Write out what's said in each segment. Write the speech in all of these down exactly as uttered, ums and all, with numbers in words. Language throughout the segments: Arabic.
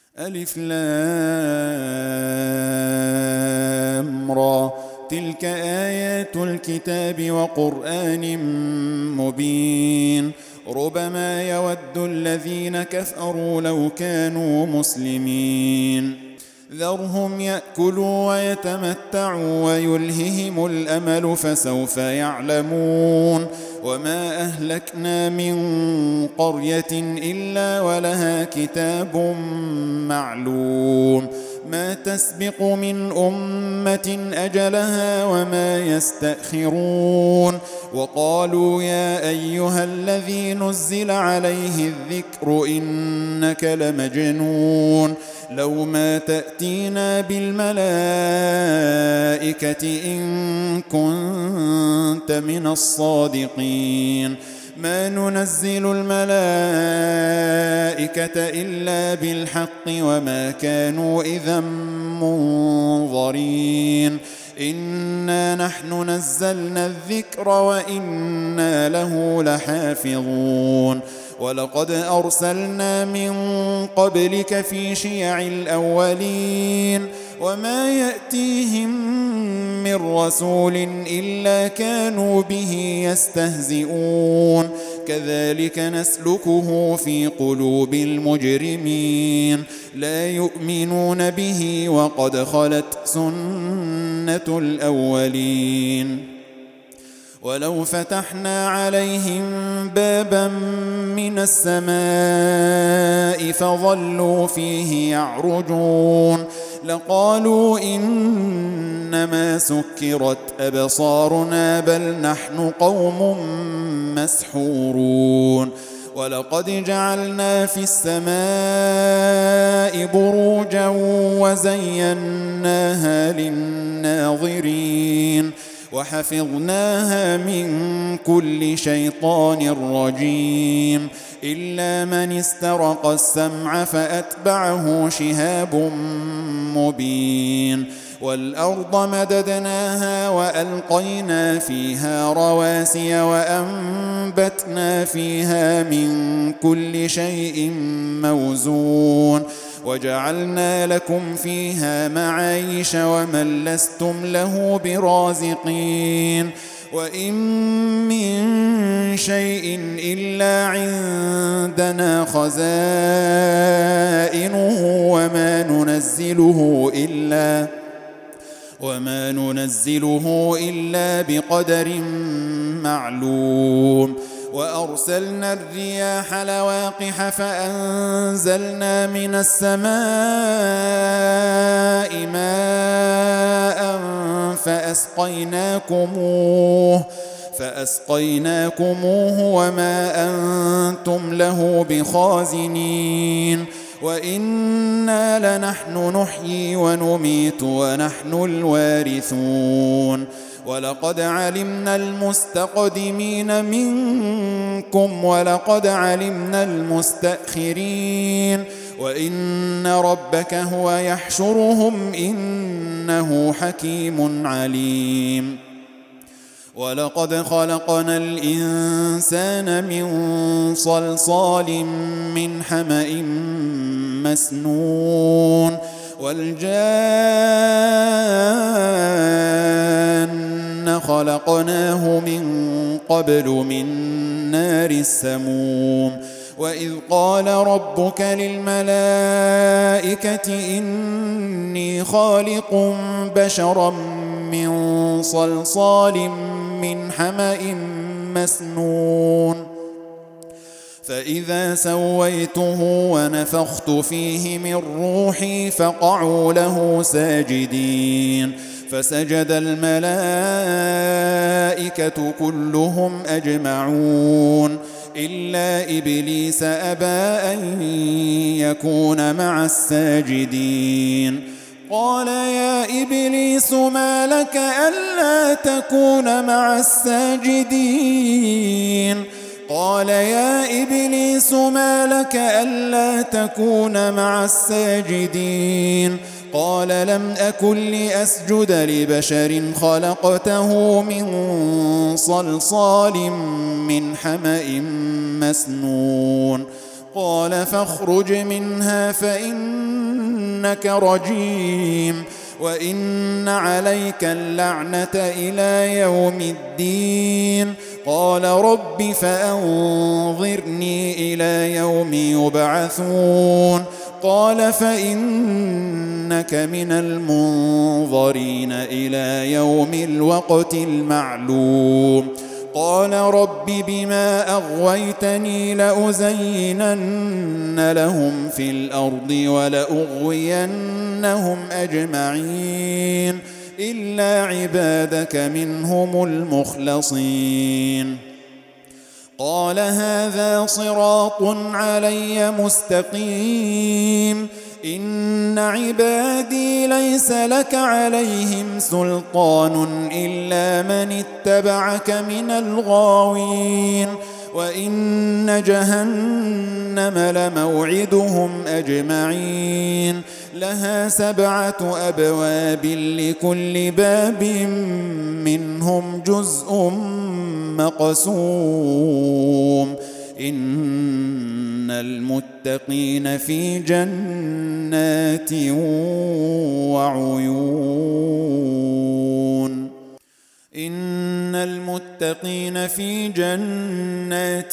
ألف لام را تلك آيات الكتاب وقرآن مبين ربما يود الذين كفروا لو كانوا مسلمين ذرهم يأكلوا ويتمتعوا ويلههم الأمل فسوف يعلمون وما أهلكنا من قرية إلا ولها كتاب معلوم ما تسبق من أمة أجلها وما يستأخرون وقالوا يا أيها الذي نزل عليه الذكر إنك لمجنون لو ما تأتينا بالملائكة إن كنت من الصادقين ما ننزل الملائكة إلا بالحق وما كانوا إذا منظرين إنا نحن نزلنا الذكر وإنا له لحافظون ولقد أرسلنا من قبلك في شيع الأولين وما يأتيهم من رسول إلا كانوا به يستهزئون كذلك نسلكه في قلوب المجرمين لا يؤمنون به وقد خلت سنة الأولين ولو فتحنا عليهم بابا من السماء فظلوا فيه يعرجون لقالوا إنما سكرت أبصارنا بل نحن قوم مسحورون ولقد جعلنا في السماء بروجا وزيناها للناظرين وحفظناها من كل شيطان رجيم إلا من استرق السمع فأتبعه شهاب مبين والأرض مددناها وألقينا فيها رواسي وأنبتنا فيها من كل شيء موزون وجعلنا لكم فيها معايش ومن لستم له برازقين وإن من شيء إلا عندنا خزائنه وما ننزله إلا وما ننزله إلا بقدر معلوم وأرسلنا الرياح لواقح فأنزلنا من السماء ماء فأسقيناكموه فأسقيناكموه وما أنتم له بخازنين وإنا لنحن نحيي ونميت ونحن الوارثون ولقد علمنا المستقدمين منكم ولقد علمنا المستأخرين وإن ربك هو يحشرهم إنه حكيم عليم ولقد خلقنا الإنسان من صلصال من حمأ مسنون والجان خلقناه من قبل من نار السموم وإذ قال ربك للملائكة إني خالق بشرا من صلصال من حمأ مسنون فإذا سويته ونفخت فيه من روحي فقعوا له ساجدين فسجد الملائكة كلهم أجمعون إلا إبليس أبى أن يكون مع الساجدين قال يا إبليس ما لك ألا تكون مع الساجدين قال يا إبليس ما لك ألا تكون مع الساجدين قال لم أكن لأسجد لبشر خلقته من صلصال من حمأ مسنون قال فاخرج منها فإنك رجيم وإن عليك اللعنة إلى يوم الدين. قال رب فأنظرني إلى يوم يبعثون. قال فإنك من المنظرين إلى يوم الوقت المعلوم. قال رب بما أغويتني لأزينن لهم في الأرض ولأغوينهم أجمعين إلا عبادك منهم المخلصين. قال هذا صراط علي مستقيم إن عبادي ليس لك عليهم سلطان إلا من اتبعك من الغاوين وإن جهنم لموعدهم أجمعين لها سبعة أبواب لكل باب منهم جزء مقسوم إن المتقين في جنات وعيون إن المتقين في جنات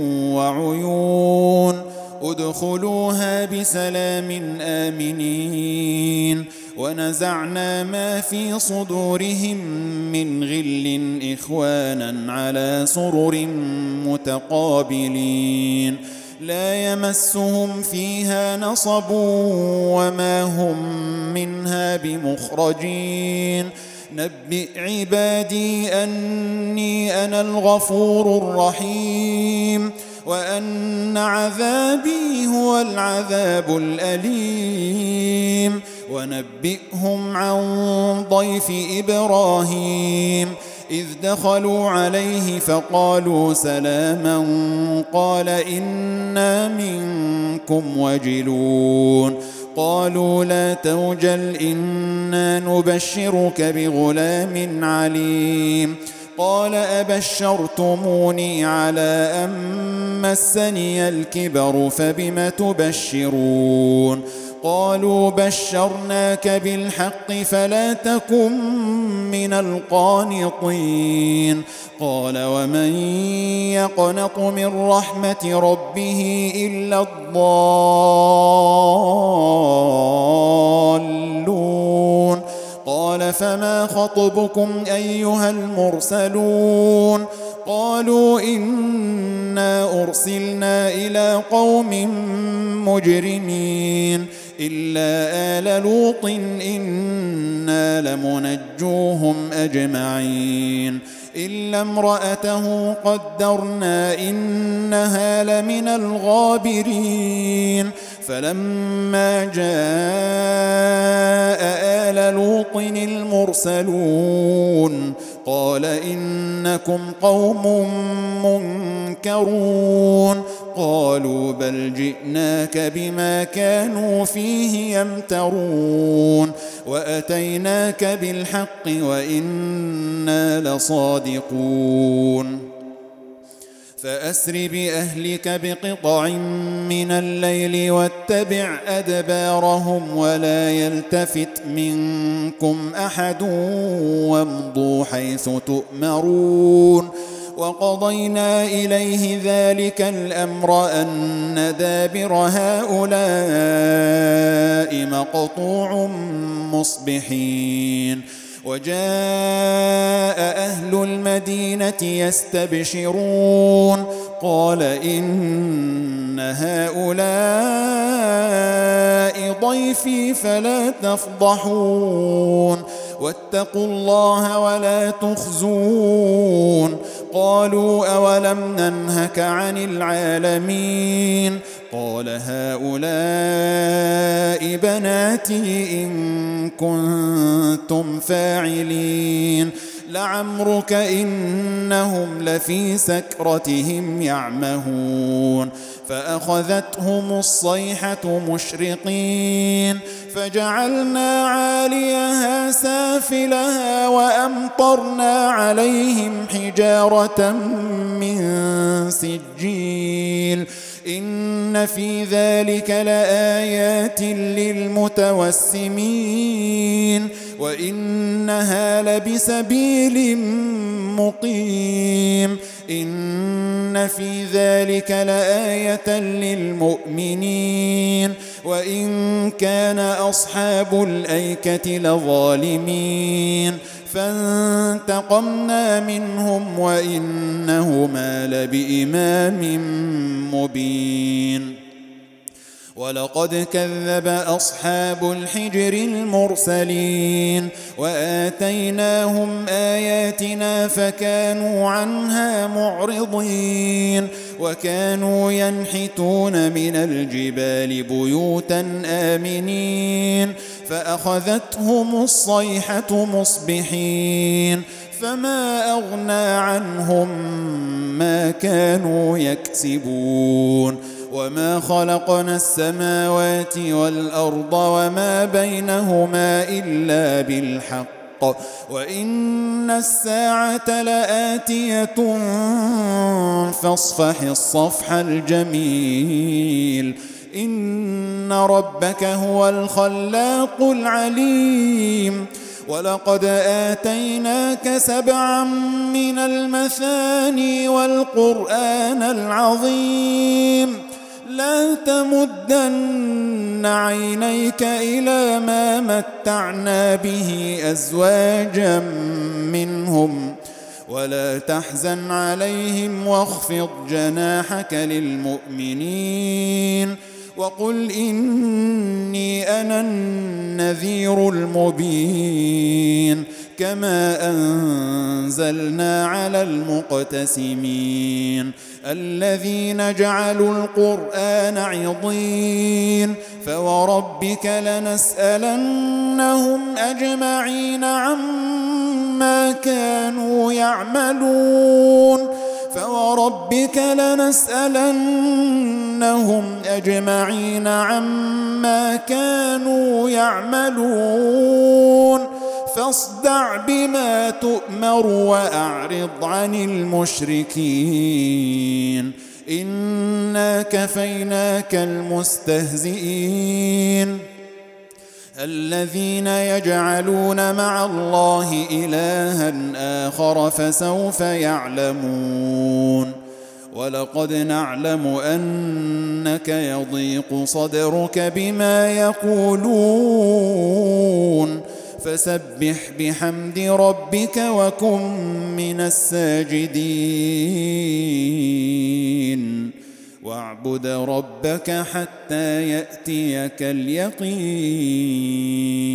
وعيون ادخلوها بسلام آمنين ونزعنا ما في صدورهم من غل إخوانا على سرر متقابلين لا يمسهم فيها نصب وما هم منها بمخرجين. نبئ عبادي أني أنا الغفور الرحيم وأن عذابي هو العذاب الأليم. ونبئهم عن ضيف إبراهيم إذ دخلوا عليه فقالوا سلاما قال إنا منكم وجلون. قالوا لا توجل إنا نبشرك بغلام عليم. قال أبشرتموني على أن مسني الكبر فبم تبشرون. قالوا بشرناك بالحق فلا تكن من القانطين. قال ومن يقنط من رحمة ربه إلا الضالون. قال فما خطبكم أيها المرسلون؟ قالوا إنا أرسلنا إلى قوم مجرمين إلا آل لوط إنا لمنجوهم أجمعين إلا امرأته قدرنا إنها لمن الغابرين. فلما جاء آل لوط المرسلون قال إنكم قوم منكرون. قالوا بل جئناك بما كانوا فيه يمترون وأتيناك بالحق وإنا لصادقون. فأسر بأهلك بقطع من الليل واتبع أدبارهم ولا يلتفت منكم أحد وامضوا حيث تؤمرون. وقضينا إليه ذلك الأمر أن دابر هؤلاء مقطوع مصبحين. وجاء أهل المدينة يستبشرون قال إن هؤلاء ضيفي فلا تفضحون واتقوا الله ولا تخزون. قالوا أولم ننهك عن العالمين؟ قال هؤلاء بناتي إن كنتم فاعلين. لعمرك إنهم لفي سكرتهم يعمهون. فأخذتهم الصيحة مشرقين فجعلنا عاليها سافلها وأمطرنا عليهم حجارة من سجيل إن في ذلك لآيات للمتوسمين وإنها لبسبيل مقيم إن في ذلك لآية للمؤمنين وإن كان أصحاب الأيكة لظالمين فانتقمنا منهم وإنهما لبإمام مبين ولقد كذب أصحاب الحجر المرسلين وآتيناهم آياتنا فكانوا عنها معرضين وكانوا ينحتون من الجبال بيوتا آمنين فأخذتهم الصيحة مصبحين فما أغنى عنهم ما كانوا يكسبون وما خلقنا السماوات والأرض وما بينهما إلا بالحق وإن الساعة لآتية فاصفح الصفح الجميل إن ربك هو الخلاق العليم ولقد آتيناك سبعا من المثاني والقرآن العظيم لا تمدن عينيك إلى ما متعنا به أزواجا منهم ولا تحزن عليهم واخفض جناحك للمؤمنين وقل إني أنا النذير المبين كما أنزلنا على المقتسمين الذين جعلوا القرآن عضين فوربك لنسألنهم أجمعين عما كانوا يعملون فوربك لنسألنهم أجمعين عما كانوا يعملون فاصدع بما تؤمر وأعرض عن المشركين إنا كفيناك المستهزئين الذين يجعلون مع الله إلها آخر فسوف يعلمون ولقد نعلم أنك يضيق صدرك بما يقولون فسبح بحمد ربك وكن من الساجدين واعبد ربك حتى يأتيك اليقين.